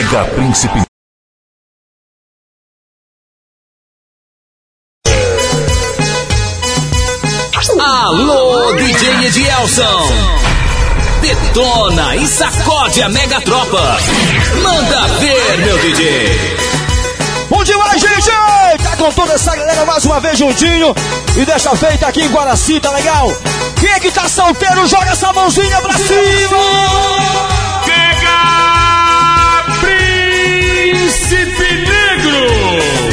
Mega Príncipe. Alô, DJ Edielson. Detona e sacode a mega tropa. Manda ver, meu DJ. Bom demais, gente! Tá com toda essa galera mais uma vez juntinho. E desta feita aqui em Guaraci, tá legal? Quem é que tá solteiro, joga essa mãozinha pra cima! Chega Príncipe Negro!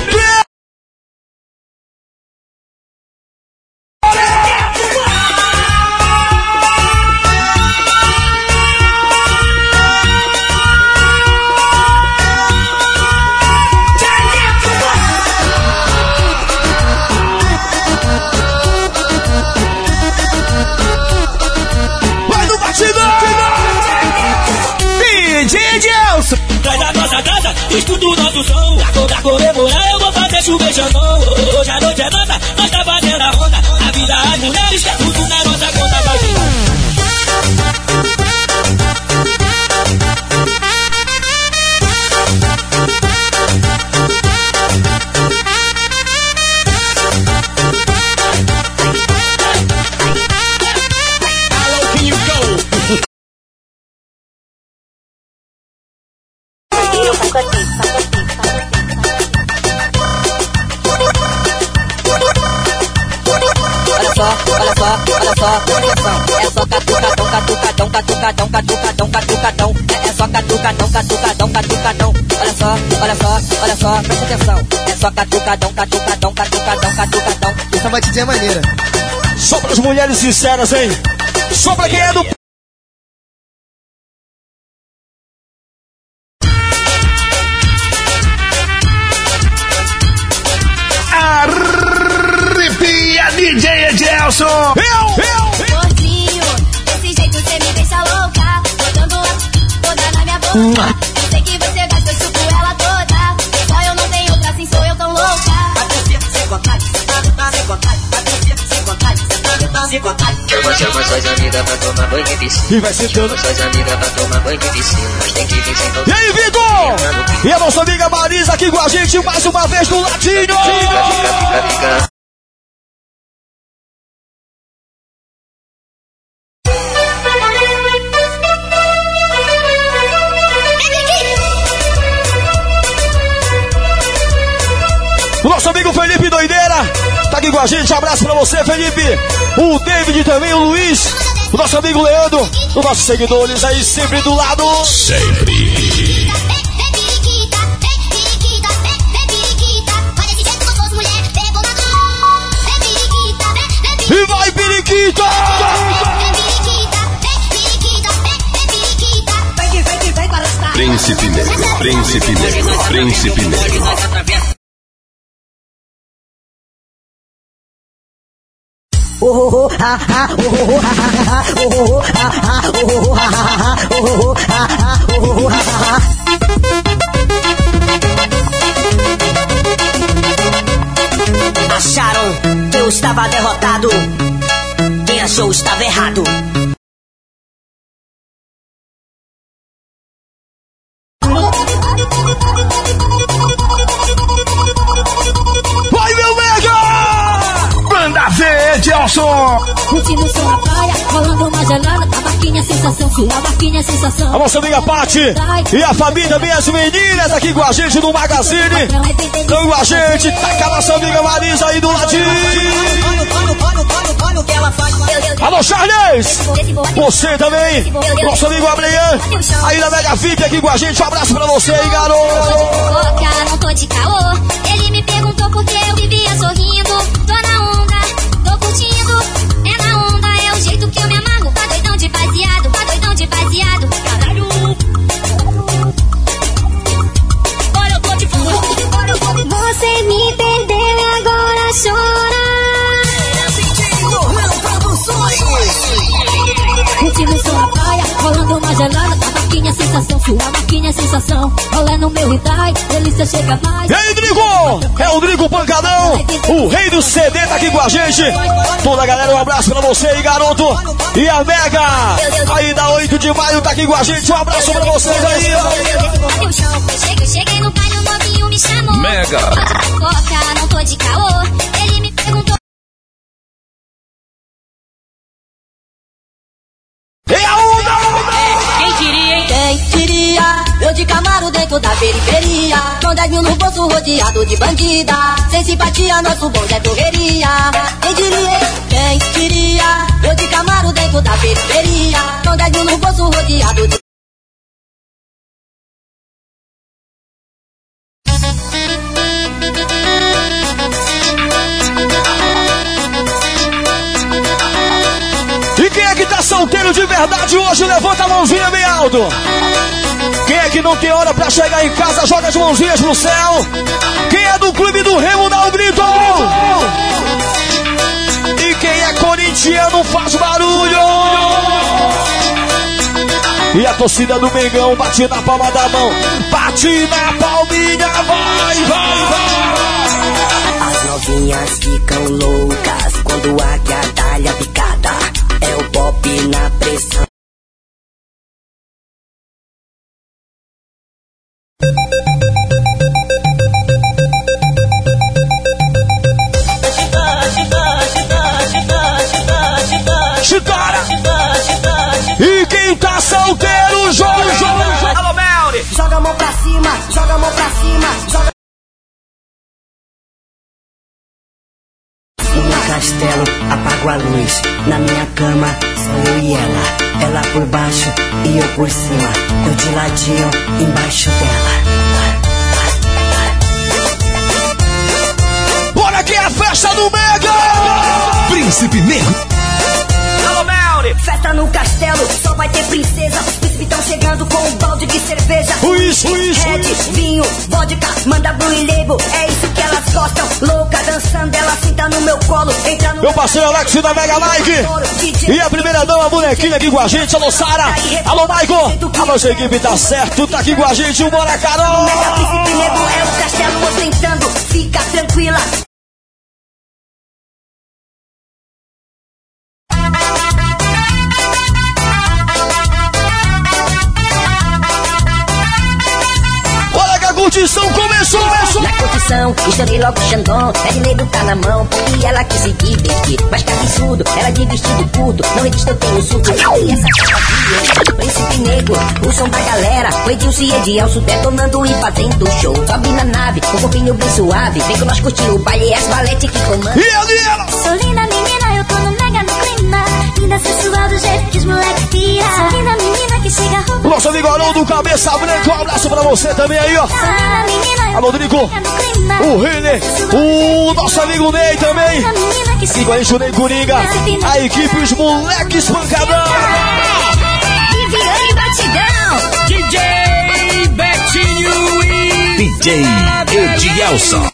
Traz a nossa casa, escuta o nosso som. Pra comemorar eu vou fazer chuvejandão. Hoje a noite é nossa, nós tá fazendo a onda. A vida das mulheres, que é tudo na nossa conta. Vai girar. Olha só, atenção. É só catucadão, catucadão, catucadão, catucadão, catucadão. É só catucadão, catucadão, catucadão. Olha só, presta atenção. É só catucadão, catucadão, catucadão, catucadão. Essa batidinha é maneira. Só para as mulheres sinceras, hein? Só para quem é do... Arrepia, DJ Edielson! Gordinho, desse jeito você me deixa louca. Botando a toda na minha boca. Eu sei que você gasta, eu chupo ela toda. Só eu não tenho outra, assim sou eu tão louca. Patrícia, sem vontade, tá sem vontade. Patrícia, sem vontade, tá sem vontade. Eu vou chamar suas amigas pra tomar banho de piscina. E vai ser tudo. Suas amigas pra tomar banho de piscina. Mas tem que vir sem tocar. E aí, Vitor! E a nossa amiga Marisa aqui com a gente mais uma vez no Latino! Fica. O nosso amigo Felipe Doideira tá aqui com a gente, abraço pra você, Felipe. O David também, o Luiz, o nosso amigo Leandro, os nossos seguidores aí sempre do lado. Sempre. E vai, periquita! Príncipe Negro, Príncipe Negro, Príncipe Negro. Acharam que eu estava derrotado. Quem achou estava errado. Vai, meu mega! Banda Verde, Elson! Curtindo o som na praia, rolando uma gelada. A barquinha sensação, sua barquinha sensação. A nossa amiga Paty e a família, minhas meninas aqui com a gente no Magazine. Estão com a gente, tá com a nossa amiga Marisa aí do ladinho. Alô, Charles! Você também, nosso amigo Abrian, aí na Mega VIP aqui com a gente. Um abraço pra você aí, garoto. Não tô de caô. Ele me perguntou por que eu vivia sorrindo. Tô na onda, tô curtindo. É na onda, é o jeito que eu me amarro. Tá doidão de baseado, tá doidão de baseado. Caralho. Olha, eu tô de fora. Você me perdeu, agora chora. Curtindo o som na praia, rolando uma gelada. A barquinha sensação, sua barquinha sensação. Rolando meu Hyundai, delícia chega mais. E aí, Drigo? É o Drigo Pancadão, o rei do CD tá aqui com a gente. Toda a galera, um abraço pra você aí, garoto. E a Mega, aí da 8 de maio tá aqui com a gente. Um abraço pra vocês aí. dentro da periferia. Com 10 mil no bolso rodeado de bandida. Sem simpatia, nosso bonde é correria. Quem diria, quem diria? Eu de Camaro dentro da periferia. Com 10 mil no bolso rodeado de... E quem é que tá solteiro de verdade hoje? Levanta a mãozinha bem alto. Quem é que não tem hora pra chegar em casa? Joga as mãozinhas no céu. Quem é do clube do Remo, dá um grito. E quem é corintiano faz barulho. E a torcida do Mengão bate na palma da mão. Bate na palminha, vai, vai, vai. As novinhas ficam loucas quando a guiadalha picada. É o pop na pressão. Chitara! E quem tá solteiro, joga! Alô, Melri! Joga a mão pra cima, joga a mão pra cima, joga. No castelo, apago a luz. Na minha cama, só eu e ela. Ela por baixo e eu por cima. Eu de ladinho, embaixo dela. Bora que é a festa do Mega! Príncipe Negro. Alô, Melri! Festa no castelo, só vai ter princesa. Os príncipes estão chegando com um balde de cerveja. Isso. Red, vinho, vodka, manda Blue Label. É isso que elas gostam. Louca, dançando, ela senta no meu colo. Entra no meu parceiro Alex da Mega Like. E a primeira dama, a bonequinha aqui com a gente. Alô, Sara. Alô, Maicon. A nossa equipe tá certo, tá aqui com a gente. Bora, Carol. Mega Príncipe Negro é o castelo ostentando. Fica tranquila. A curtição começou! Na curtição, estourei logo o Xandão. Pede nego tá na mão, porque ela quis se divertir. Mas que absurdo, ela de vestido curto. Não resiste, eu tenho surto. E essa capa Príncipe Negro, o som da galera. O Edilson e Edielson detonando e fazendo show. Sobe na nave, com o corpinho bem suave. Vem com nós curtir o baile, as valete que comandam. E ali ela! Sou linda menina, eu tô no mega no clima. Linda sensual do jeito que os moleques pira. Sou linda menina que chega roupa. Nosso amigo Haroldo, cabeça branca, um abraço pra você também aí, ó. Alô, Drico, o Renner, o nosso amigo Ney também. Siga aí, o Ney Coringa, a equipe, os moleques pancadão. Viviane Batidão, DJ Betinho e DJ Edielson.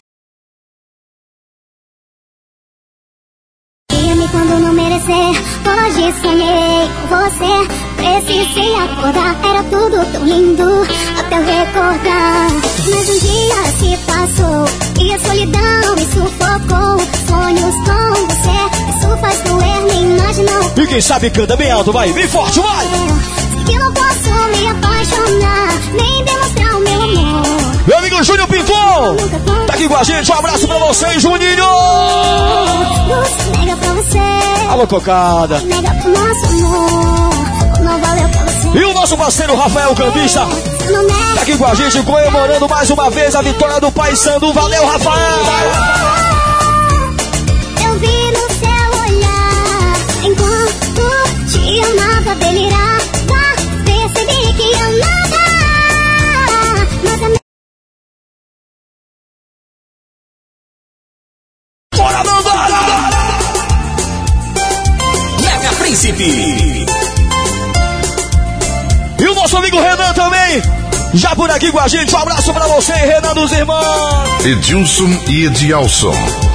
Guia-me quando não merecer. Hoje sonhei com você. Precisei acordar, era tudo tão lindo até eu recordar. Mas um dia se passou e a solidão me sufocou. Sonhos com você, isso faz doer, nem imaginou. E quem sabe canta bem alto, vai, bem forte, vai! Sei que não posso me apaixonar, nem demonstrar o meu amor. Meu amigo Júnior Pinton, tá aqui com a gente, um abraço pra vocês, Juninho! Luz mega pra você. Alô, Cocada. Mega pro nosso amor. Não valeu pra você. E o nosso parceiro Rafael Cambista tá aqui com a gente, comemorando mais uma vez a vitória do Paysandu. Valeu, Rafael! Eu vi no seu olhar, enquanto te amava, delirava. Percebi que amava, mas a bora, bora! Mega Príncipe. E o nosso amigo Renan também, já por aqui com a gente. Um abraço pra você, Renan dos Irmãos. Edilson e Edielson.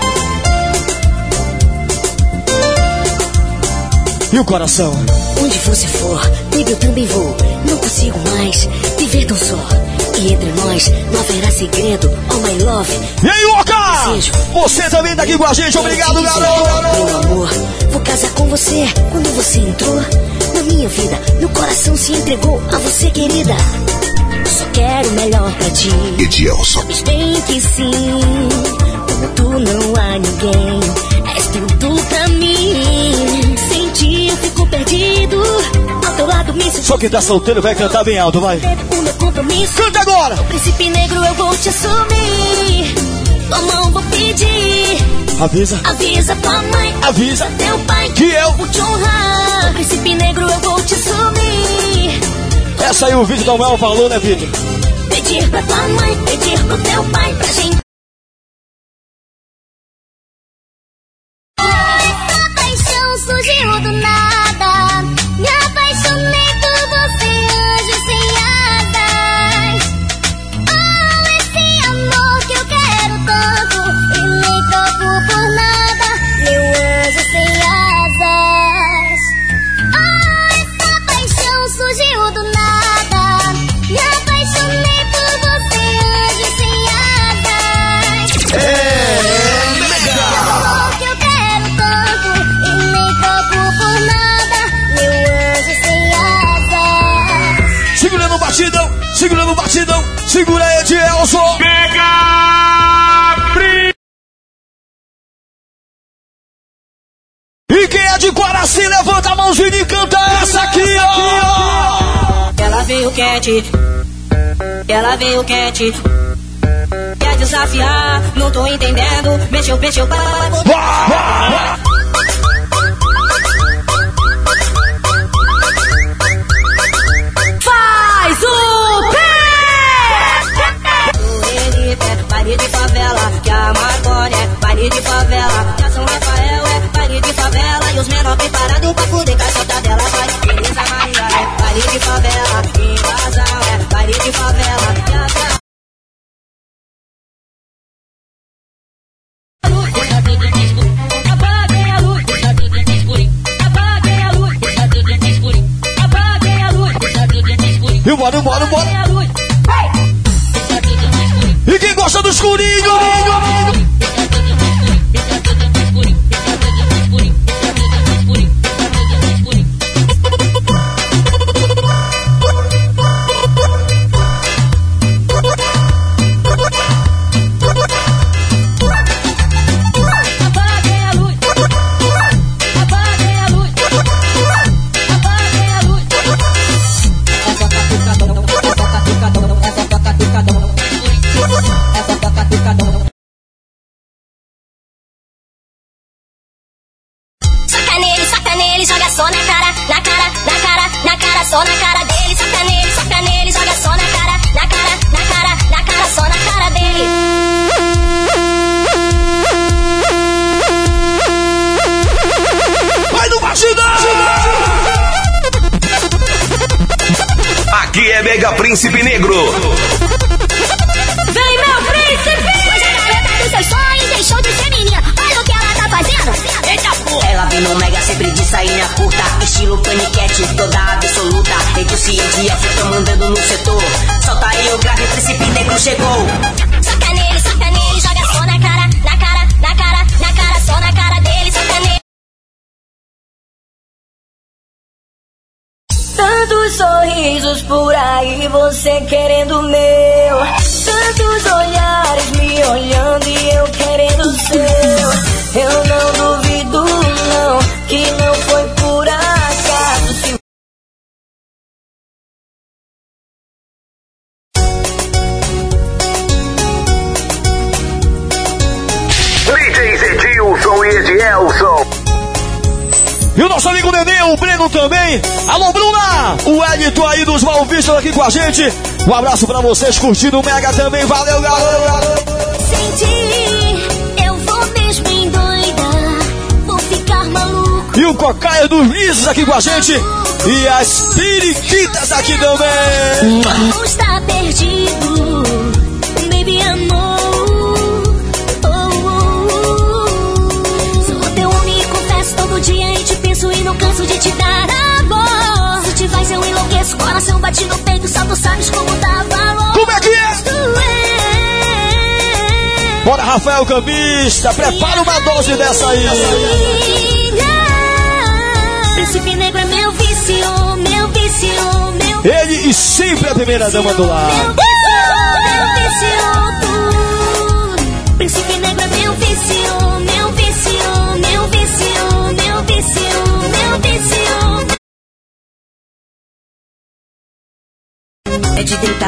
E o coração? Onde você for, baby, eu também vou. Não consigo mais viver tão só. E entre nós não haverá segredo, oh my love. E aí, Oca? Você também tá aqui com a gente, obrigado, garoto. Meu amor, vou casar com você. Quando você entrou na minha vida, meu coração se entregou a você, querida. Só quero o melhor pra ti. Edielson. Sabes bem que sim, como tu não há ninguém. És tudo pra mim. Sem ti eu fico perdido. Ao teu lado lado me Só quem tá solteiro vai cantar bem alto, vai. O meu compromisso. Canta agora! Príncipe negro, eu vou te assumir. Tua mão vou pedir. Avisa tua mãe. Avisa teu pai que eu vou te honrar. Príncipe negro, eu vou te assumir. Essa aí o vídeo dá o maior valor, né, Vitor? Pedir pra tua mãe, pedir pro teu pai, pra gente. Essa paixão surgiu do nada. Me apaixonei por você, anjo sem asas. Oh, esse amor que eu quero tanto. E nem troco por nada, meu anjo sem asas. Oh, essa paixão surgiu do nada. Me apaixonei por você, anjo sem asas. Amor que eu quero tanto. E nem troco por nada, meu anjo sem asas. Segurando o batidão, segurando o batidão. Segura aí, Edielson. E quem é de Guaraci, levanta a mãozinha e canta essa aqui, ó. Ela veio quente, ela veio quente. Quer desafiar, não tô entendendo. Mexeu, faz o pé! Baile de favela, que a Marconi é baile de favela, que a São Rafael é baile de favela, e os menores preparados pra fuder caixota dela. Vai, Teresa Maria é baile de favela, invasão é baile de favela, que a apaguem a luz, deixa tudo em escurinho. Apaguem a luz, deixa tudo em escurinho. Apaguem a luz, deixa tudo em escurinho. E bora. E quem gosta do escurinho? Soca nele, joga só na cara, só na cara dele. Soca nele, joga só na cara, só na cara dele. Vai no batidão! Aqui é Mega Príncipe Negro. Vem, meu príncipe! Hoje a garota dos seus sonhos deixou de ser menina. Olha o que ela tá fazendo. Eita porra! Ela vem no mega sempre de sainha curta, estilo paniquete, toda absoluta. Entre o Ciente e a Fita mandando no setor. Solta aí o grave, Príncipe Negro chegou. Soca nele, joga só na cara, só na cara dele. Soca nele. Tantos sorrisos por aí, você querendo o meu. Tantos olhares me olhando e eu querendo o seu. Eu não duvido não, que não foi por acaso. DJs Edilson e Edielson. E o nosso amigo Nenê, o Breno também. Alô, Bruna! O Edito aí dos Malvistas aqui com a gente. Um abraço pra vocês, curtindo o Mega também. Valeu, garoto! Senti, eu vou mesmo endoidar, vou ficar maluco. E o Cocaia dos Lisos aqui com a gente. E as Periquitas aqui também. Não está perdido, baby amor. Sou teu homem e confesso todo dia e te penso e não canso de te dar amor. Se te faz eu enlouqueço, coração bate no peito, só tu sabes como dá valor. Como é que é? Bora, Rafael Cambista, prepara uma dose dessa aí. Príncipe Negro é meu vício, meu vício, meu vício. Ele e sempre a primeira dama do lar. Meu vício, tudo. Príncipe Negro é meu vício, meu vício, meu vício, meu vício, meu vício.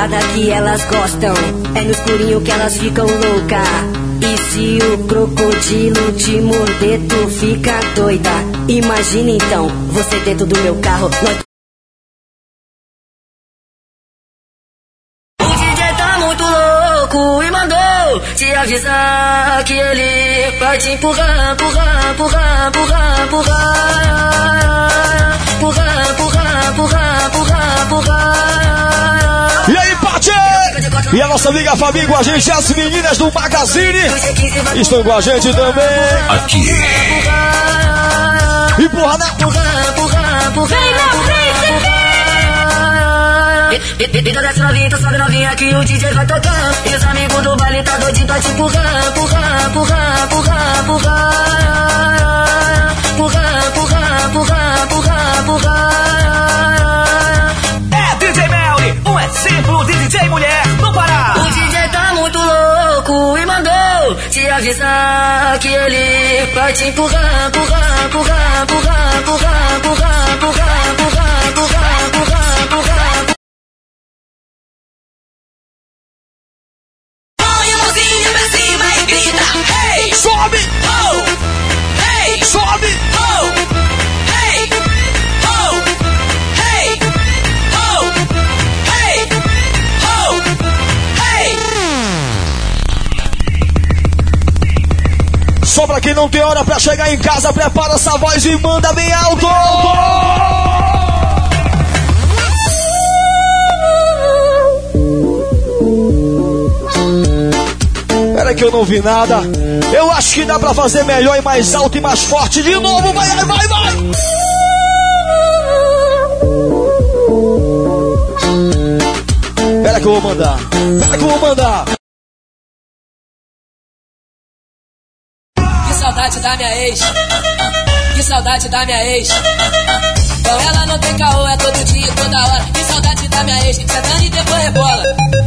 parada que elas gostam, é no escurinho que elas ficam louca. E se o crocodilo te morder, tu fica doida. Imagina então, você dentro do meu carro, nós... O DJ tá muito louco e mandou te avisar que ele vai te empurrar, empurrar, empurrar, empurrar, empurrar, empurrar, empurrar, empurrar, empurrar, empurrar. E aí, Paty! E a nossa amiga Fabi com a gente, as meninas do Magazine estão com a gente também. Aqui. Empurra, né? Vem na frente! Vida dessa novinha, então sobe novinha que o DJ vai tocar. E os amigos do baile tá doidinho, tá te empurrar, empurrar, empurrar, empurrar, empurrar, empurrar, empurrar, empurrar, empurrar, empurrar. É DJ Melly, um exemplo de DJ mulher no Pará. O DJ tá muito louco e mandou te avisar que ele vai te empurrar, empurrar, empurrar, empurrar, empurrar, empurrar, empurrar, empurrar, empurrar, empurrar, empurrar. Põe a mãozinha pra cima e grita, hey! Sobe! Oh! Hey! Sobe! Oh! Hey! Oh! Hey! Oh! Hey! Oh! Hey! Só pra quem não tem hora pra chegar em casa, prepara essa voz e manda bem alto! Pera que eu não vi nada. Eu acho que dá pra fazer melhor e mais alto e mais forte de novo. Vai, vai, vai, vai! Pera que eu vou mandar. Pera que eu vou mandar. Que saudade da minha ex. Que saudade da minha ex. Com ela não tem caô, é todo dia, toda hora. Que saudade da minha ex. Sentando e depois rebola.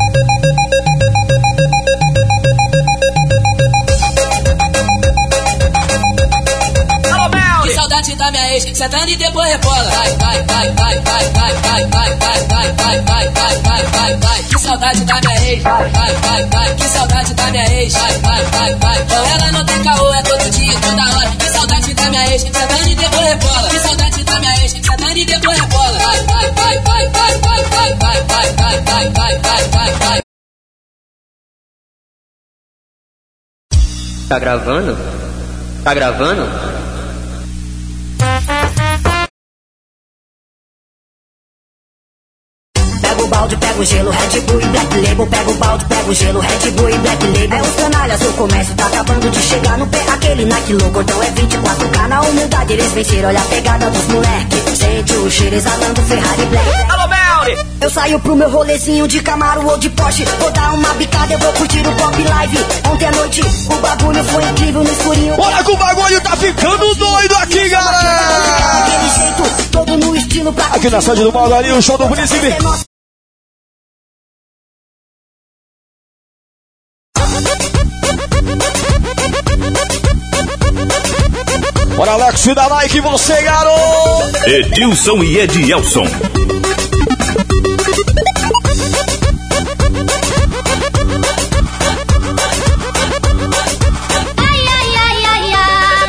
Que saudade da minha ex, sentando e depois rebola. Vai, vai, vai, vai, vai, vai, vai, vai, vai, vai, vai, vai, vai, vai, vai, vai. Que saudade da minha ex, vai, vai, vai, vai. Que saudade da minha ex, vai, vai, vai, vai. Com ela não tem caô, é todo dia, toda hora. Que saudade da minha ex, sentando e depois rebola. Que saudade da minha ex, sentando e depois rebola. Vai, vai, vai, vai, vai, vai, vai, vai, vai, vai, vai, vai, vai, vai. Tá gravando? Tá gravando? Pega o balde, pega o gelo, Red Bull e Black Label. Pega o balde, pega o gelo, Red Bull e Black Label. É os canalhas, o comércio tá acabando de chegar no pé. Aquele Nike louco, então é 24K. Na humildade eles venceram, olha a pegada dos moleque. Sente o cheiro exalando Ferrari Black. Alô, Melly! Eu saio pro meu rolezinho de Camaro ou de Porsche. Vou dar uma bicada, eu vou curtir o Pop Live. Ontem à noite o bagulho foi incrível no escurinho. Olha que o bagulho tá ficando doido aqui, galera! Daquele jeito, todo no estilo pra... Aqui na sede do Malgari, o show do Príncipe. Bora, Alex da Nike, você, garoto! Edilson e Edielson. Ai, ai, ai, ai, ai.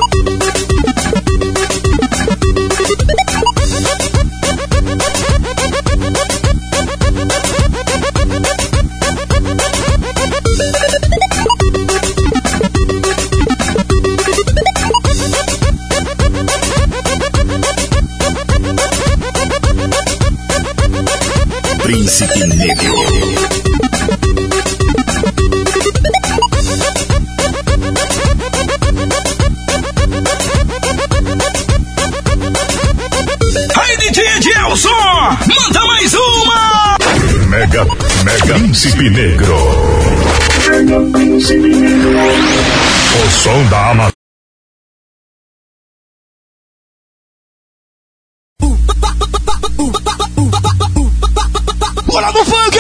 Príncipe Negro. Aí, DJ Edielson! Manda mais uma! Mega Príncipe Negro. Mega Príncipe Negro. O som da Amazônia. Bora no funk!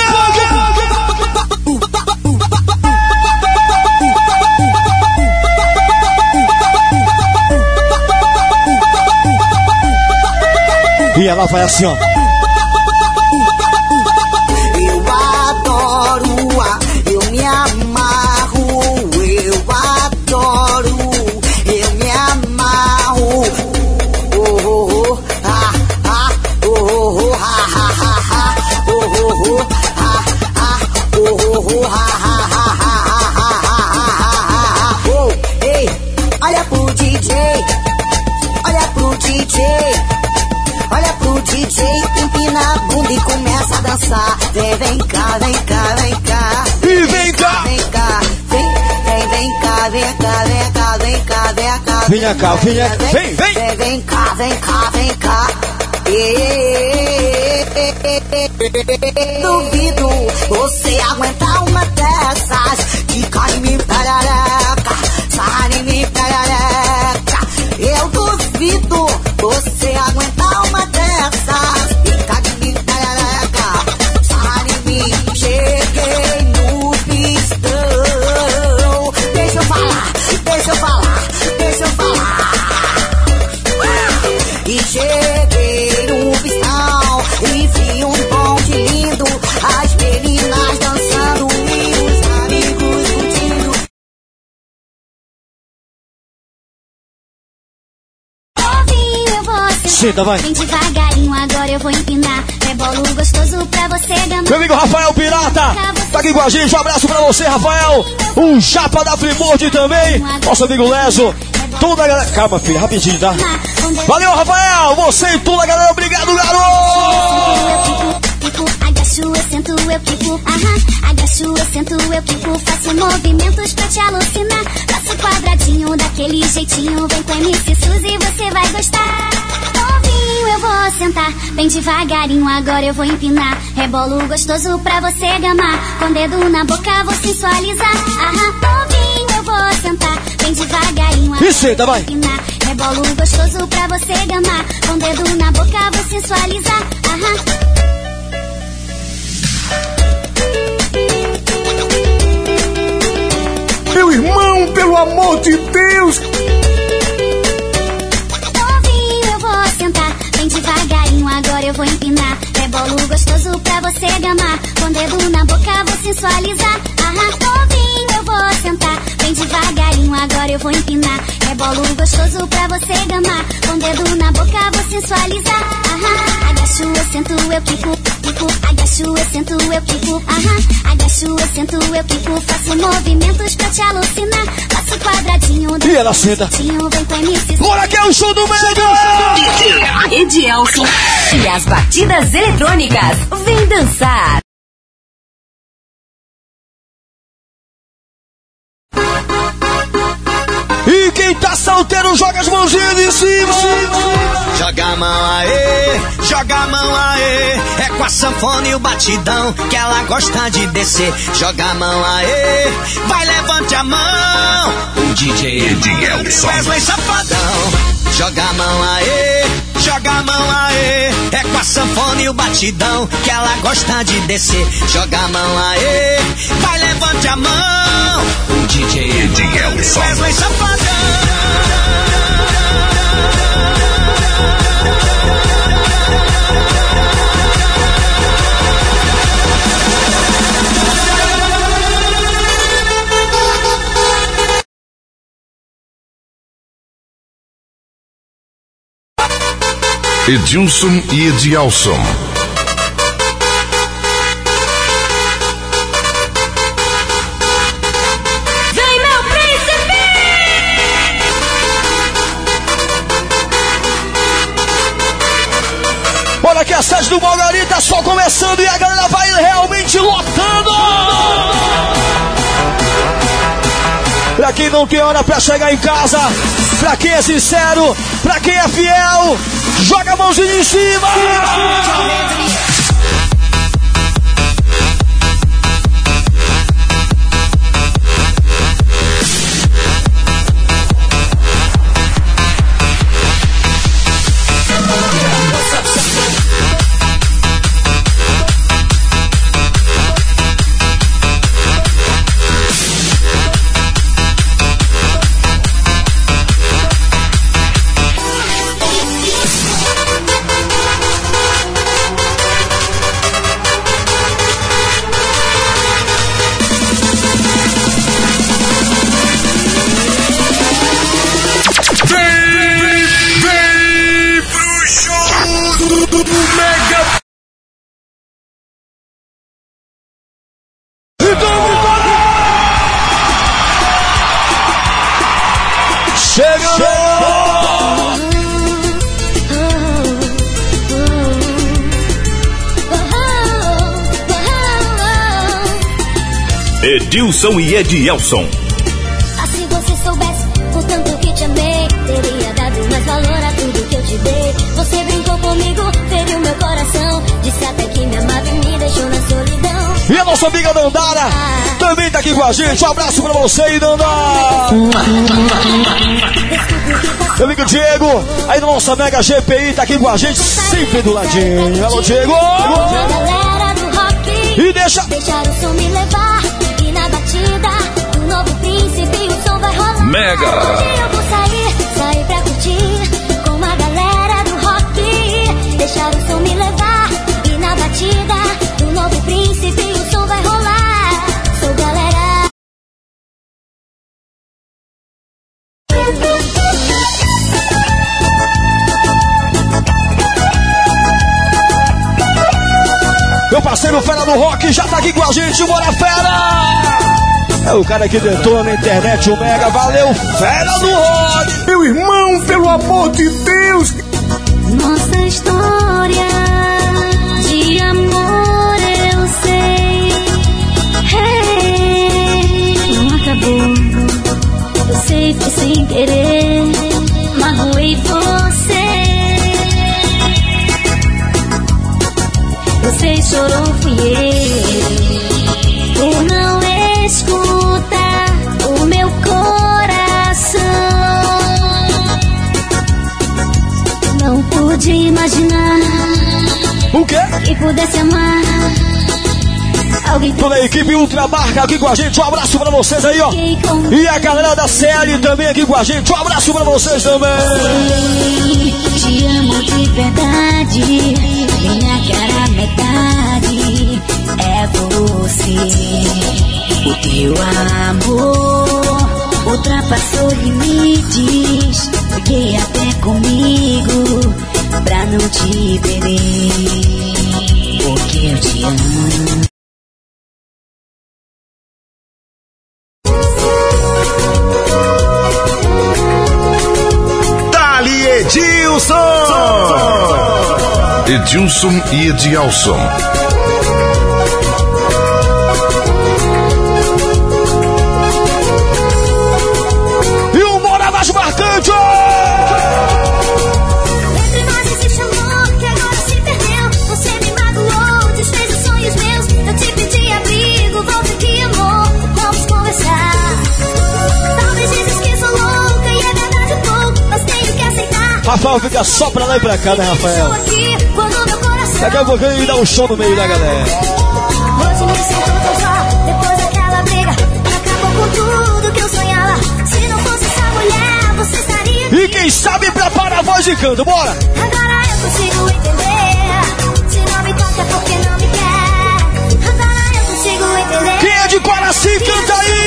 E ela vai assim, ó. Eu Oh, ha, ha, ha, ha, ha, ha, ha, ha, ha. Oh, ei, olha pro DJ. Olha pro DJ. Olha pro DJ, empina a bunda e começa a dançar. Vem, vem cá, vem cá, vem cá. E vem cá. Vem cá, vem cá, vem cá, vem cá, vem cá, vem cá. Venha cá, venha, vem, vem. Vem cá, vem cá, vem cá. Duvido você aguentar uma dessas. Que cai em mim, perereca. Sarra em mim, perereca. Eu duvido você aguentar uma dessas. Que cai em mim, perereca. Sarra em mim. Cheguei no pistão. Deixa eu falar, deixa eu falar, deixa eu falar. E cheguei no pistão e vi um bonde lindo, as meninas dançando e os amigos curtindo. Novinho, eu vou sentar. Senta, vai. Vem devagarinho, agora eu vou empinar. Rebolo gostoso pra você gamar. Meu amigo Rafael Pirata, tá aqui com a gente. Um abraço pra você, Rafael. Um chapa da Primordi também. Nosso amigo Leso. Toda a galera. Calma, filha, rapidinho, tá? Valeu, Rafael. Você e toda a galera. Obrigado, garoto. Agacho, eu sento, eu quico. Agacho, eu sento, eu quico. Faço movimentos pra te alucinar. Faço quadradinho daquele jeitinho. Vem com MC Suzy, você vai gostar. Novinho, eu vou sentar. Bem devagarinho, agora eu vou empinar. Rebolo gostoso pra você gamar. Com dedo na boca, vou sensualizar. Novinho, eu vou sentar. Bem devagarinho, agora senta, vai. empinar. Rebolo gostoso pra você gamar. Com dedo na boca, vou sensualizar. Meu irmão, pelo amor de Deus! Novinho, eu vou sentar. Bem devagarinho, agora eu vou empinar. Rebolo gostoso pra você gamar. Com dedo na boca, vou sensualizar. Novinho, eu vou sentar. Bem devagarinho, agora eu vou empinar. Rebolo gostoso pra você gamar. Com dedo na boca, vou sensualizar. Agacho, eu sento, eu quico. Agacho, eu sento, eu quico. Agacho, eu sento, eu quico. Faço movimentos pra te alucinar. Faço quadradinho. E ela senta. Vem com MC. Bora que é o show do Mega! Edielson e as batidas eletrônicas. Vem dançar. E quem tá solteiro joga as mãozinhas em cima. Joga a mão aê, joga a mão aê. É com a sanfona e o batidão que ela gosta de descer. Joga a mão aê, vai levante a mão. O DJ Edielson Wesley Safadão. Joga a mão aê, joga a mão aê. É com a sanfona e o batidão que ela gosta de descer. Joga a mão aê, vai levante a mão. O DJ Edielson Wesley Safadão. Edilson e Edielson. Vem, meu príncipe! Olha que a sede do Malgari tá só começando e a galera vai realmente lotando. Pra quem não tem hora pra chegar em casa, pra quem é sincero, pra quem é fiel, joga a mãozinha em cima. Edilson e Edielson. Se você soubesse o tanto que te amei, teria dado mais valor a tudo que eu te dei. Você brincou comigo, feriu meu coração, disse até que me amava e me deixou na solidão. E a nossa amiga Dandara também tá aqui com a gente. Um abraço pra você, Dandara. Meu amigo Diego, aí da nossa Mega GPI, tá aqui com a gente, sempre do ladinho. Alô, Diego! Galera do rock, e deixar o som me levar. E na batida do novo príncipe o som vai rolar. Mega! Eu vou sair pra curtir com a galera do rock. Deixar o som me levar. E na batida do novo príncipe o som vai rolar. Sou galera. Meu parceiro Fera do Rock já tá aqui com a gente, bora Fera! É o cara que detona na internet, o Mega, valeu, Fera do Rock! Meu irmão, pelo amor de Deus! Nossa história de amor eu sei, não acabou, eu sei, foi sem querer, magoei você. Você chorou, fui eu, por não escutar o meu coração. Não pude imaginar o quê? Que pudesse amar alguém. Toda a equipe Ultra Marca aqui com a gente, um abraço pra vocês aí, ó. E a galera da série também aqui com a gente, um abraço pra vocês também. Te amo de verdade, minha cara metade é você. O teu amor ultrapassou limites, fiquei até comigo pra não te perder, porque eu te amo. Edilson e Edielson. E o Bora mais marcante! Entre nós existe amor que agora se perdeu. Você me magoou, desfez os sonhos meus. Eu te pedi abrigo, volta aqui amor, vamos conversar. Talvez dizes que sou louca e é verdade um pouco, mas tenho que aceitar. Rafael fica só pra lá e pra cá, né, Rafael? Daqui a pouco ele dá um show no meio da galera. Hoje me sinto tão só, depois daquela briga. Acabou com tudo que eu sonhava. Se não fosse essa mulher, você estaria. E quem sabe prepara a voz e canta, bora! Agora eu consigo entender. Se não me toca é porque não me quer. Agora eu consigo entender. Quem é de Guaraci, canta aí!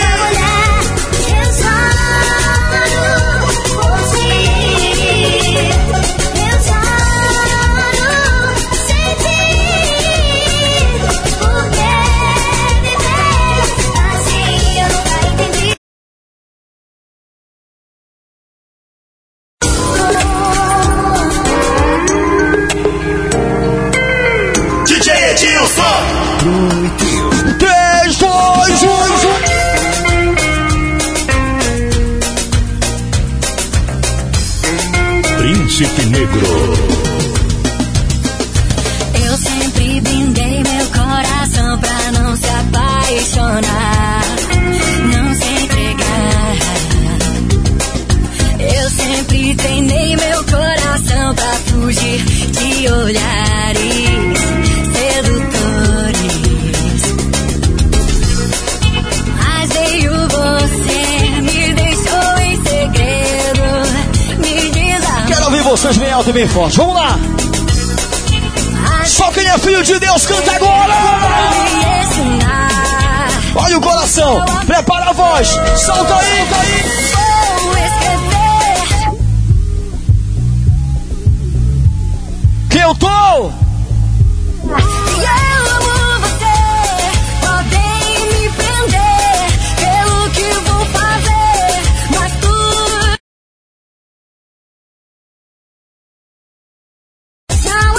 Príncipe Negro. Eu sempre brindei meu coração pra não se apaixonar, não se entregar. Eu sempre treinei meu coração pra fugir de olhares sedutores. Mas veio você, me deixou em segredo, me desarmou. Quero ouvir vocês bem alto e bem forte, vamos lá! Só quem é filho de Deus canta agora! Olha o coração, prepara a voz, solta aí, tá aí! Que eu tô!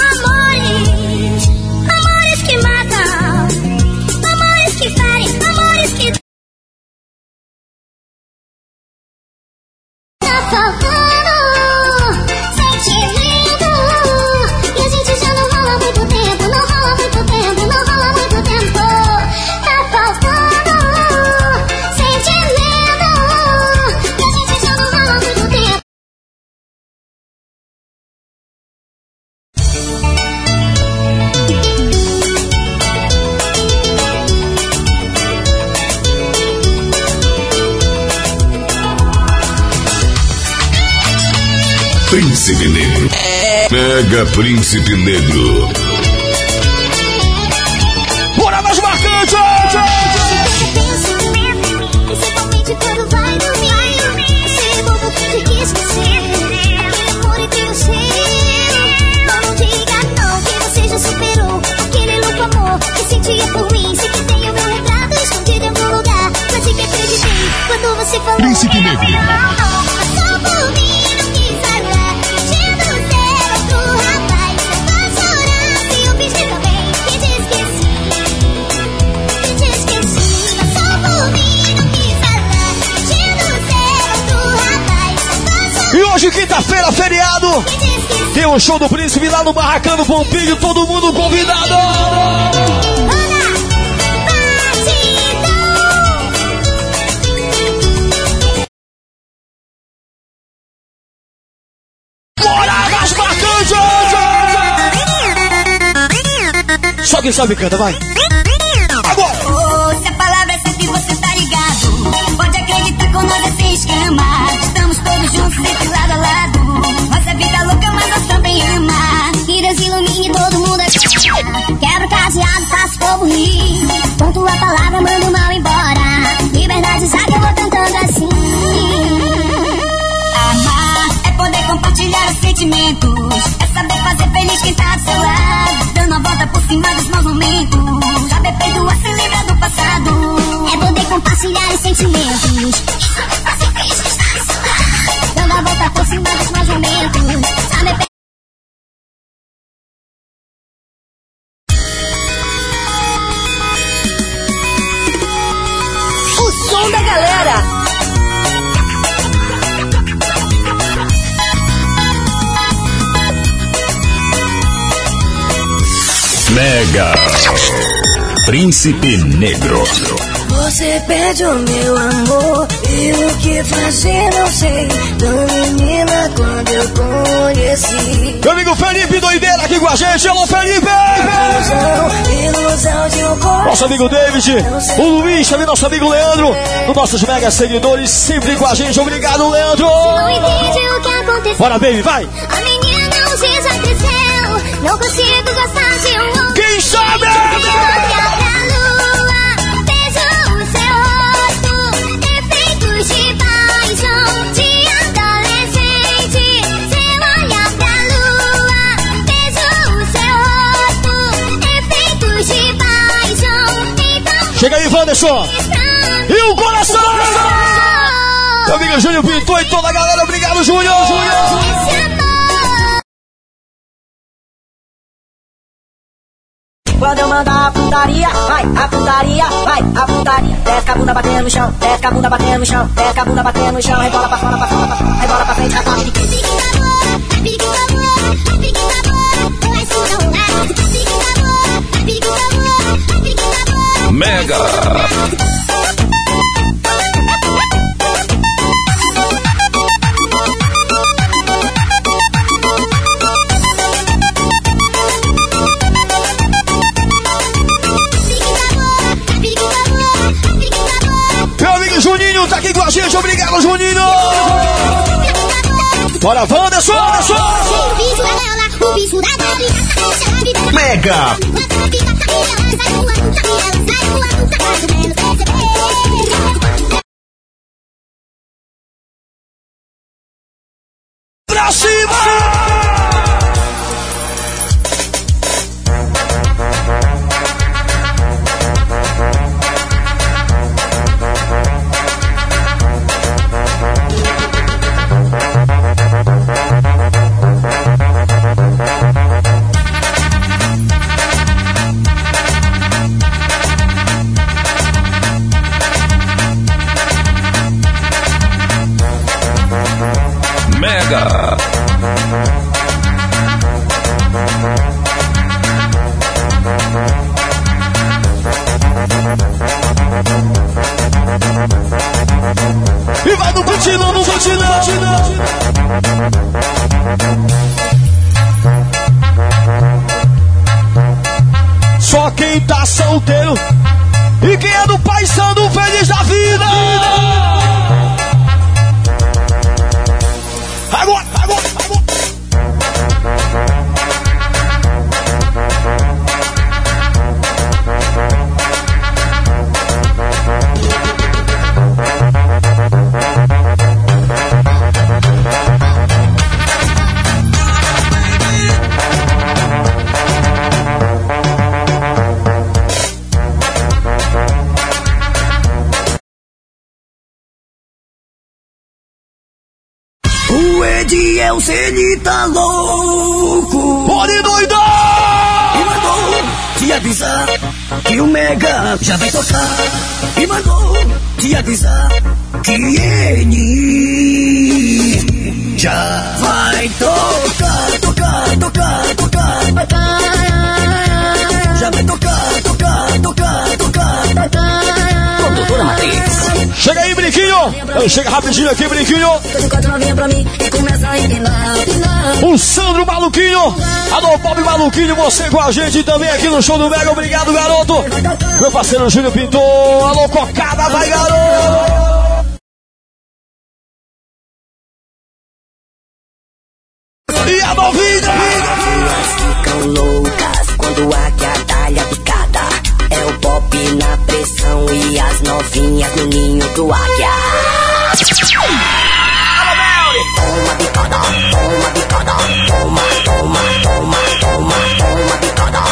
Amores que matam, amores que ferem, amores Príncipe Negro. Mega Príncipe Negro. Bora mais marcante! Principalmente quando vai dormir. Ser bobo que quis esquecer. Aquele amor entre você. Não diga não que você já superou aquele louco amor que sentia por mim. Sei que tem o meu retrato escondido em algum lugar. Mas sempre acreditei quando você falou. Príncipe Negro. Só por mim não quis falar. Fingindo ser outro rapaz. Vai chorar se eu fingir também que te esqueci. Que te esqueci. Só por mim não quis falar. Fingindo ser outro rapaz. Vai chorar. E hoje, quinta-feira, feriado, tem um show do Príncipe lá no Barracão do Pompilho, todo mundo convidado. Bora, mais marcante! Só quem sabe canta, vai. Agora! Oh, se a palavra é sempre você tá ligado. Pode acreditar com nós é sem esquema. Estamos todos juntos, sempre lado a lado. Nossa vida louca, mas nós também ama. Que Deus ilumine todo mundo aqui. Quebra o cadeado, faço o povo rir. Com tua palavra, mando o mal embora. Liberdade já que eu vou cantando assim. Amar é poder compartilhar os sentimentos. É saber fazer feliz quem tá do seu lado. Dando a volta por cima dos maus momentos. Já perdoa, se lembra do passado. É poder compartilhar os sentimentos. É saber fazer feliz quem tá do seu lado. Dando a volta por cima dos maus momentos. Já me O som da galera. Mega Príncipe Negro. Você pede o meu amor e o que fazer não sei. Tão menina quando eu conheci. Meu amigo Felipe Doideira aqui com a gente. Alô, Felipe! Ilusão de um corpo. Nosso amigo David, o Luiz, também nosso amigo Leandro, os nossos mega seguidores, sempre com a gente. Obrigado, Leandro! não entende o que aconteceu. Bora, baby, vai! A menina não se já cresceu. Não consigo gostar de um outro. Quem sabe? Olhar pra lua, beijo o seu rosto. Defeitos de paixão, de adolescente. Seu olhar pra lua, beijo o seu rosto. Defeitos de paixão. Então Chega aí, Wanderson! E o coração! Meu amigo Júnior Pintor e toda a galera, obrigado, Júnior! esse amor. Quando eu mandar a putaria, vai, a putaria, vai, a putaria. Desce a bunda batendo no chão, desce a bunda batendo no chão, desce a bunda batendo no chão, rebola pra fora, pra fora, pra fora, rebola pra frente, rebola pra Mega Meu amigo Juninho tá aqui com a gente, obrigado, Juninho! Bora, Wanderson! Mega Pra cima! Mega E vai no continua, no continua! Só quem tá solteiro e quem é do pai sando feliz da vida! Agora, agora, agora! Edielson, ele tá louco. Pode doidão! E mandou te avisar que o Mega já vai tocar. E mandou te avisar que ele já vai tocar. Já vai tocar. Produtora Matriz. Chega aí, Brinquinho! Chega rapidinho aqui, Brinquinho! O Sandro Maluquinho! Alô, Bob Maluquinho, você com a gente também aqui no show do Mega. Obrigado, garoto! Meu parceiro Júlio Pintor! Alô, Cocada, vai, garoto! E a novinha! Elas ficam loucas quando a guiadalha picada. É o pop na pressão e as novinhas no ninho do águia. Toma bicada, toma bicada, toma bicada,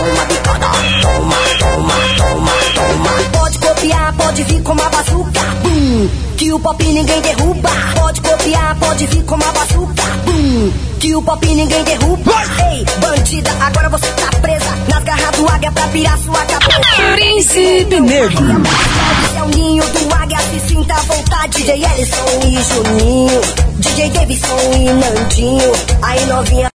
toma. Pode copiar, pode vir com uma bazuca, bum, que o pop ninguém derruba. Pode copiar, pode vir com uma bazuca, bum, que o pop ninguém derruba. Ei, bandida, agora você tá presa nas garras do águia pra pirar sua cabeça. Príncipe Negro. É o ninho do águia, se sinta à vontade. DJ Ellison e Juninho, DJ Davidson e Nandinho. Aí novinha.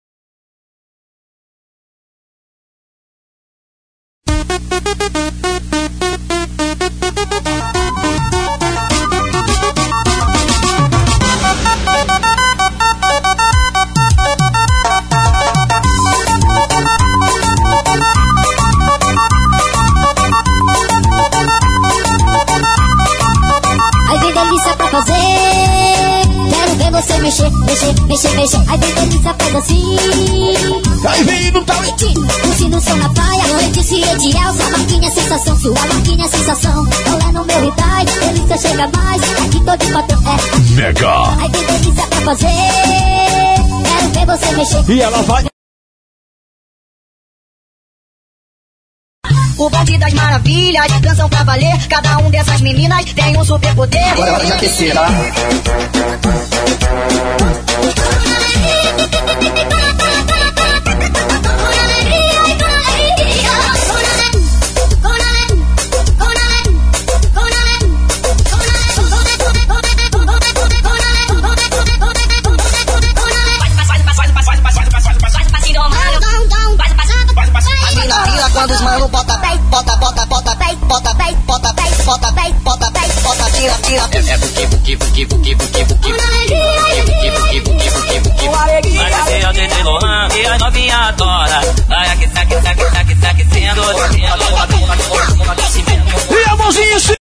Mexer, aí vem delícia, faz assim. Aí vem no talentinho. Curtindo o som na praia, Letícia e Edielson. A marquinha é sensação, sua marquinha é sensação. Olha no meu Itai, delícia chega mais. Aqui tô de patrão, Mega. Aí vem delícia pra fazer. Quero ver você mexer. E ela vai. O bonde das maravilhas, dançam pra valer. Cada um dessas meninas tem um super poder. Agora é hora de aquecer, tá? Quando os mano bota, tira. É buki. Vai descer o DJ Lohan e a novinha adora. Vai aquecendo. E a mãozinha sim.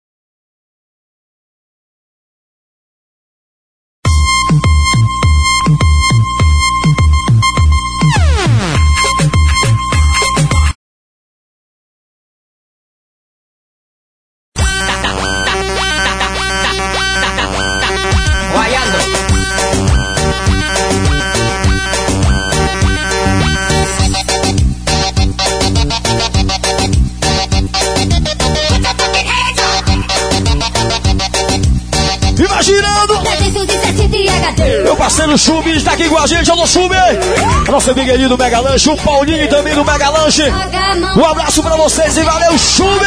Meu parceiro Chube está aqui com a gente, alô Chube! Nosso amiguinho do Mega Lanche, o Paulinho também do Mega Lanche. Um abraço pra vocês e valeu, Chube!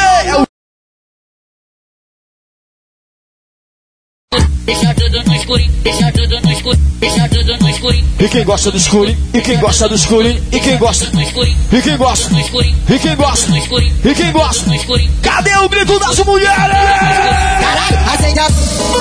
Deixa tudo no escurinho, deixa tudo no escurinho. E quem gosta do escurinho, e quem gosta do escurinho, e quem gosta, e quem gosta, e quem gosta, e quem gosta. Cadê o grito das mulheres? Caralho, acende a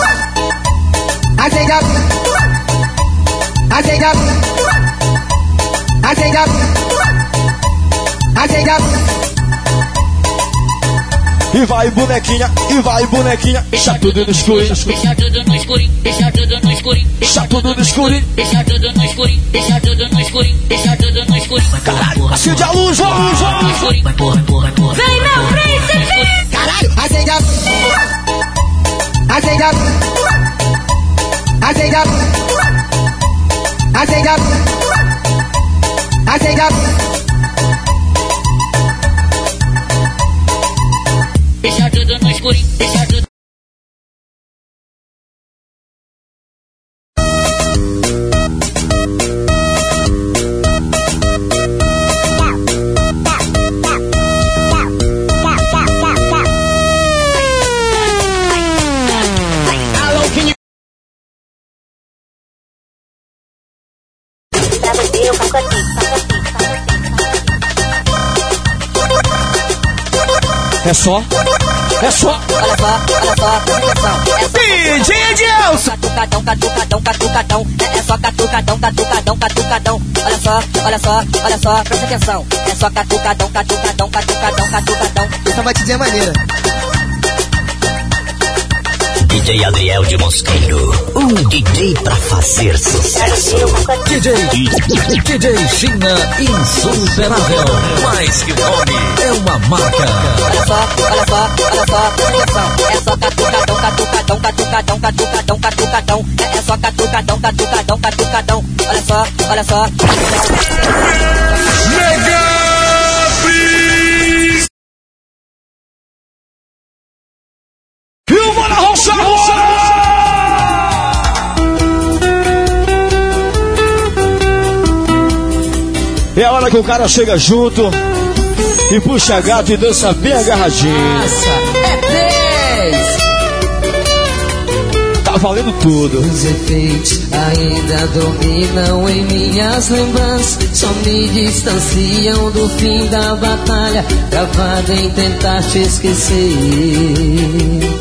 E vai bonequinha, deixa tudo no escurinho. Deixa tudo no escurinho, deixa tudo no escurinho. Deixa tudo no escurinho. Deixa tudo no escurinho, deixa tudo no escurinho. Deixa tudo no escurinho. Caralho, acende a luz, vamos! Vai porra. Vem, meu príncipe! caralho, acende a Deixa tudo no escurinho, deixa tudo. É só. Olha só, presta atenção. É só DJ Edilson. catucadão, catucadão, catucadão. É só catucadão, catucadão, catucadão. Olha só, presta atenção. É só catucadão, catucadão, catucadão, catucadão. Essa batidinha é maneira. DJ Adriel de Mosqueiro, um DJ pra fazer sucesso. DJ China insuperável, mais que nome, é uma marca. Olha só, presta atenção. É só catucadão, catucadão, catucadão, catucadão, catucadão. É só catucadão, catucadão, catucadão. Olha só. Filma na roça agora! É a hora que o cara chega junto e puxa gato e dança bem agarradinho. É 10! Tá valendo tudo. Os efeitos ainda dominam em minhas lembranças, só me distanciam do fim da batalha, travado em tentar te esquecer.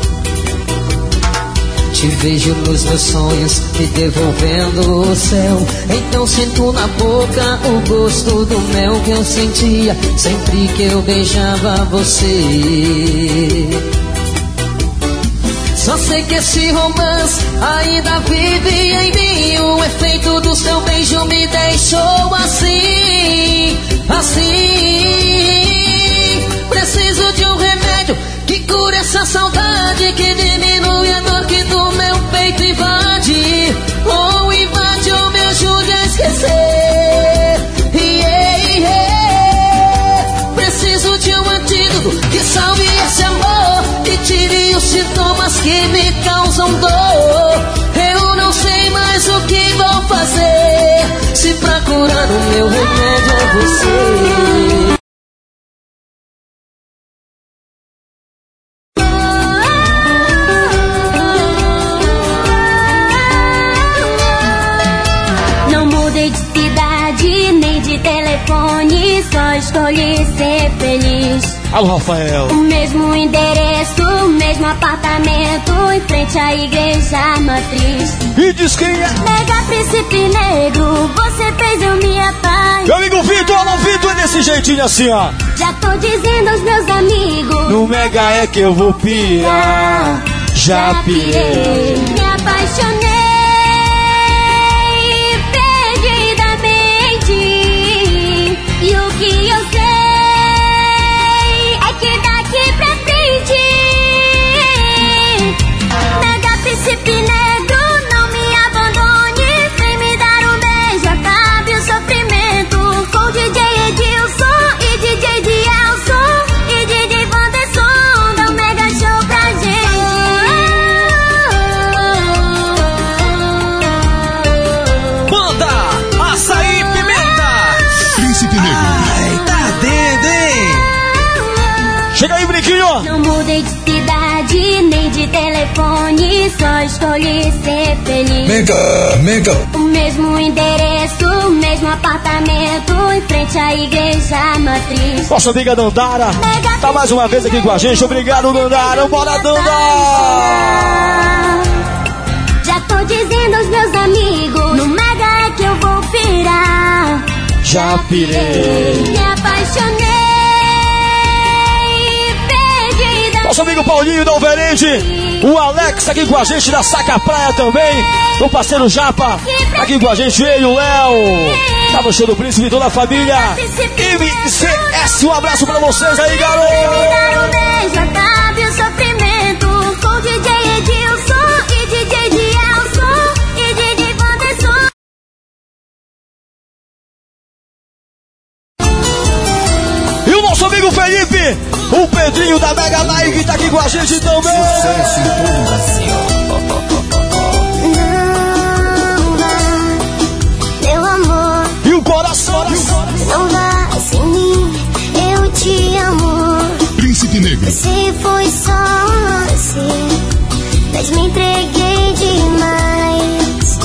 Te vejo nos meus sonhos, me devolvendo o céu. Então sinto na boca o gosto do mel que eu sentia sempre que eu beijava você. Só sei que esse romance ainda vive em mim. O efeito do seu beijo me deixou assim. Preciso de um remédio que cure essa saudade, que diminui a dor que do meu peito invade. Ou invade ou me ajude a esquecer. Preciso de um antídoto que salve esse amor, que tire os sintomas que me causam dor. Eu não sei mais o que vou fazer, se pra curar o meu remédio é você. Só escolhi ser feliz. Alô, Rafael. O mesmo endereço, o mesmo apartamento, em frente à igreja matriz. E diz quem é? Mega Príncipe Negro, você fez eu me apaixonar. Meu amigo Vitor, alô Vitor, é desse jeitinho assim, ó. Já tô dizendo aos meus amigos, no Mega é que eu vou pirar. Já pirei. Me apaixonei. E o que eu sei é que daqui pra frente, Mega Príncipe Negro, não me abandone. Vem me dar um beijo, acabe o sofrimento. Com DJ Edilson e DJ Dielson e DJ Vanderson, dá um mega show pra gente. Banda Açaí Pimenta, Príncipe Negro. Ai, tá dentro, hein? Chega aí, Brinquinho. Não mudei de cidade, nem de telefone, só escolhi ser feliz. Mega. O mesmo endereço, o mesmo apartamento, em frente à igreja matriz. Nossa amiga Dandara tá mais uma vez aqui com a gente. Obrigado, Dandara. Bora, Dandara. Já tô dizendo aos meus amigos, no Mega é que eu vou pirar. Já pirei. Me apaixonei. Nosso amigo Paulinho da Alverende, o Alex aqui com a gente da Saca Praia também, o parceiro Japa aqui com a gente, ele e o Léo. Tá no show do Príncipe, toda a família. MCS, um abraço pra vocês aí, garoto. Dar um beijo, acabe o sofrimento. Com DJ Edilson e DJ Dielson e DJ Vanderson. E o nosso amigo Felipe, o Pedrinho da Mega Live, tá aqui com a gente também. Sucesso em todo o Brasil. Não vá, meu amor. E o coração. Não vá sem mim, eu te amo. Príncipe Negro. Se foi só você, mas me entreguei demais.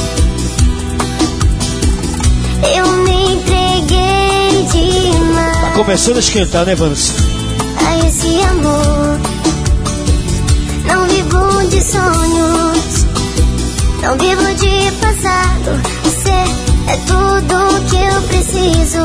Eu me entreguei demais. Tá começando a esquentar, né, Vanessa? esse amor. Não vivo de sonhos, não vivo de passado. Você é tudo que eu preciso.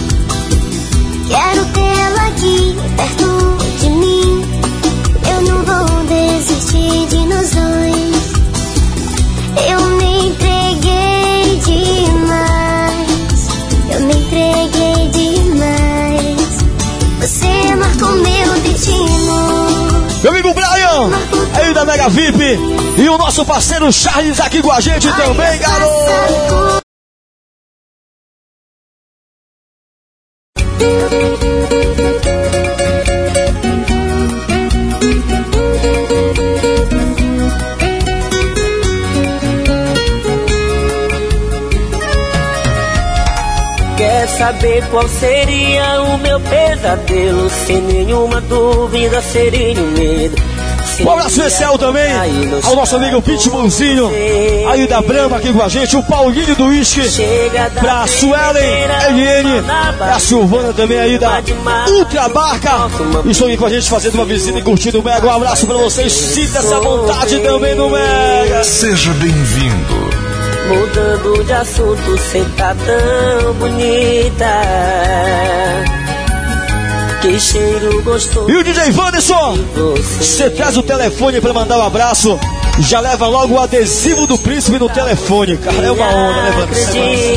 Quero tê-la aqui perto de mim. Eu não vou desistir de nós dois. Eu me entreguei demais. Eu me entreguei demais. Você marcou meu destino. Meu amigo Brian, aí da Mega VIP. E o nosso parceiro Charles aqui com a gente também, garoto. Quer saber qual seria o meu pesadelo? Sem nenhuma dúvida seria o medo. Um abraço especial também ao nosso amigo Pitbullzinho, aí da Brahma aqui com a gente, o Paulinho do Whisky, pra Suelen, LN, a Silvana também aí da Ultra Barca. Estão aqui com a gente fazendo uma visita e curtindo o Mega. Um abraço pra vocês, sinta essa vontade também no Mega. Seja bem-vindo. Mudando de assunto, cê tá tão bonita. Que cheiro gostoso. E o DJ Wanderson, você traz o telefone pra mandar um abraço. Já leva logo o adesivo do príncipe no telefone, cara. É uma onda, né, Wanderson?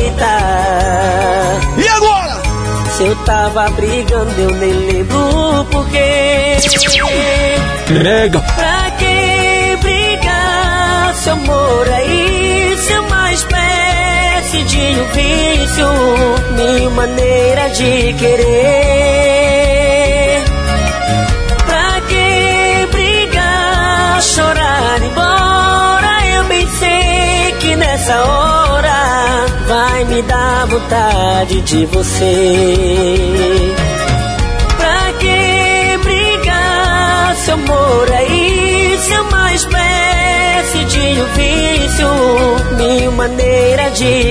E agora? Se eu tava brigando, eu nem lembro por quê. Pega. Pra que brigar? Se amor é isso, é uma espécie de um vício, minha maneira de querer. Pra que brigar, chorar, embora? Eu bem sei que nessa hora vai me dar vontade de você. Pra que brigar, se amor é isso, é uma espécie de um vício, minha maneira de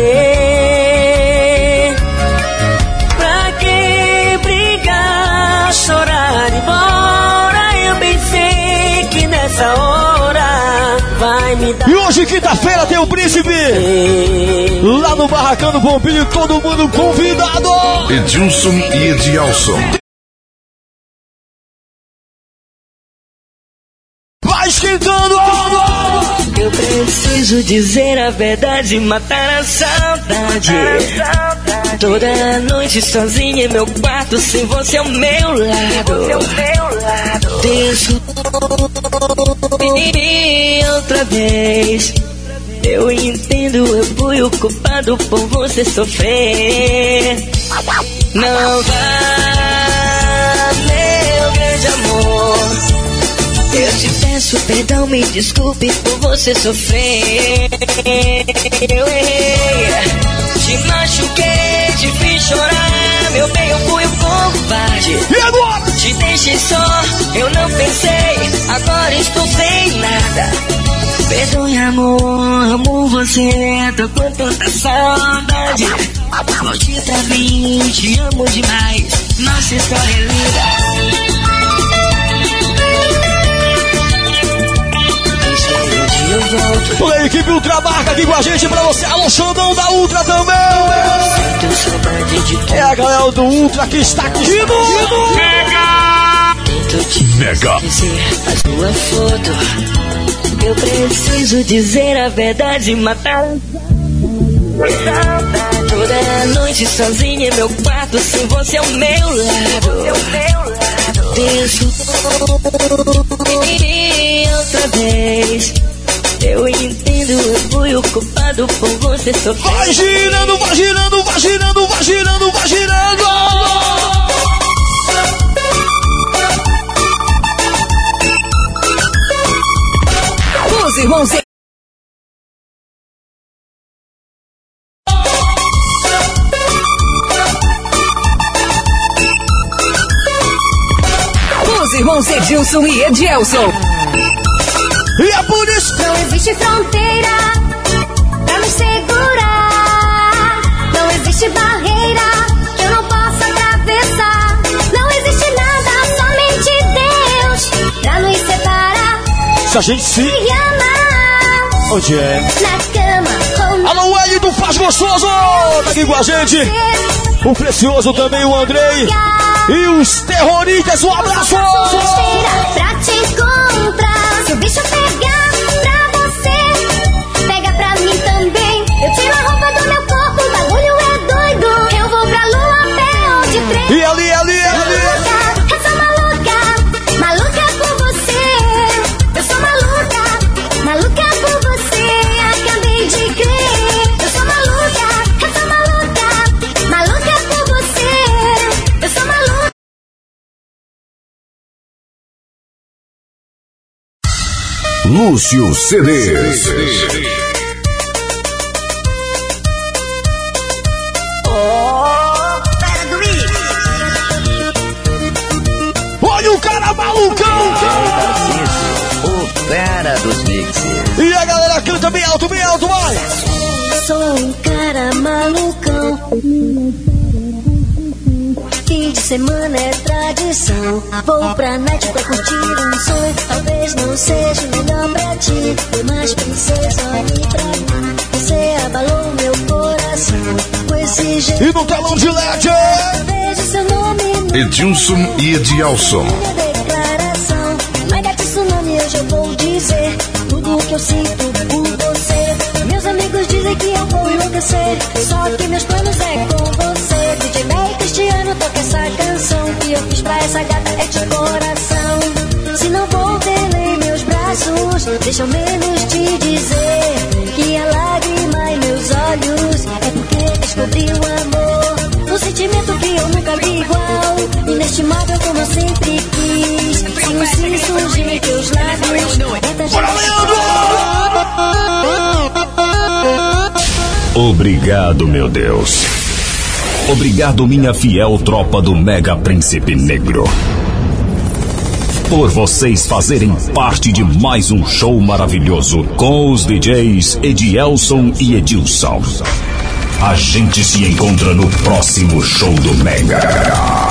querer. Pra que brigar, chorar, embora? Eu bem sei que nessa hora vai me dar. E hoje, quinta-feira, tem o príncipe lá no Barracão do Pompilho, todo mundo convidado. Edilson e Edielson. Vai esquentando! Eu preciso dizer a verdade, matar a saudade. Toda noite sozinha em meu quarto, sem você ao meu lado. Desculpe outra vez. Eu entendo, eu fui o culpado por você sofrer. Não vá, meu grande amor. Eu te peço perdão, me desculpe por você sofrer. Eu errei, te machuquei, te fiz chorar. Meu bem, eu fui o covarde. E agora? Te deixei só, eu não pensei. Agora estou sem nada. Perdoe, amor, amo você. Tô com tanta saudade. Volte pra mim, te amo demais. Nossa história é linda. Toda a equipe Ultra Barca aqui com a gente pra você. Alô, Xandão da Ultra também. É a galera do Ultra que está aqui. Mega. A sua foto. Eu preciso dizer a verdade, matar. Toda noite sozinha em meu quarto, sem você ao meu lado. Desculpe outra vez. Eu entendo, eu fui o culpado por você sofrer. Vai girando, vai girando, vai girando, vai girando, vai girando. Os irmãos. Os irmãos Edilson e Edielson. E é por isso. Não existe fronteira pra me segurar. Não existe barreira que eu não possa atravessar. Não existe nada, só me se a gente se ama. Onde é? Na cama. Alô, Eli do Faz Gostoso! Tá aqui com a gente. O Precioso também, o Andrei. E os terroristas, um abraço! Pra te encontrar. Se o bicho pegar pra você, pega pra mim também. Eu tiro a roupa do meu corpo, o bagulho é doido. Eu vou pra lua, pé de frente. E ali. Eu sou maluca, maluca por você. Eu sou maluca por você. Acabei de crer. Eu sou maluca por você. Eu sou maluca. Lúcio CDs. Olha o cara malucão! O cara dos mixes. E a galera canta bem alto, vai! Sou um cara malucão. Fim de semana é tradição. Vou pra night pra curtir um sonho. Talvez não seja o melhor pra ti, mas princesa, olhe pra mim. Você abalou meu coração com esse jeito. E no telão de LED, vejo seu nome no Edilson e Edielson. minha declaração. Mega tsunami, hoje eu vou dizer tudo o que eu sinto por você. Meus amigos dizem que eu vou enlouquecer, só que meus planos é com você. DJ May Cristiano toca essa canção que eu fiz pra essa gata, é de coração. Se não vou tê-la em meus braços, deixa eu menos te dizer que a lágrima em meus olhos é porque descobri o amor. Um sentimento que eu nunca vi igual, inestimável como eu sempre quis. Se um sim surgir em teus lábios, Obrigado, meu Deus. Obrigado, minha fiel tropa do Mega Príncipe Negro, por vocês fazerem parte de mais um show maravilhoso com os DJs Edielson e Edilson. A gente se encontra no próximo show do Mega.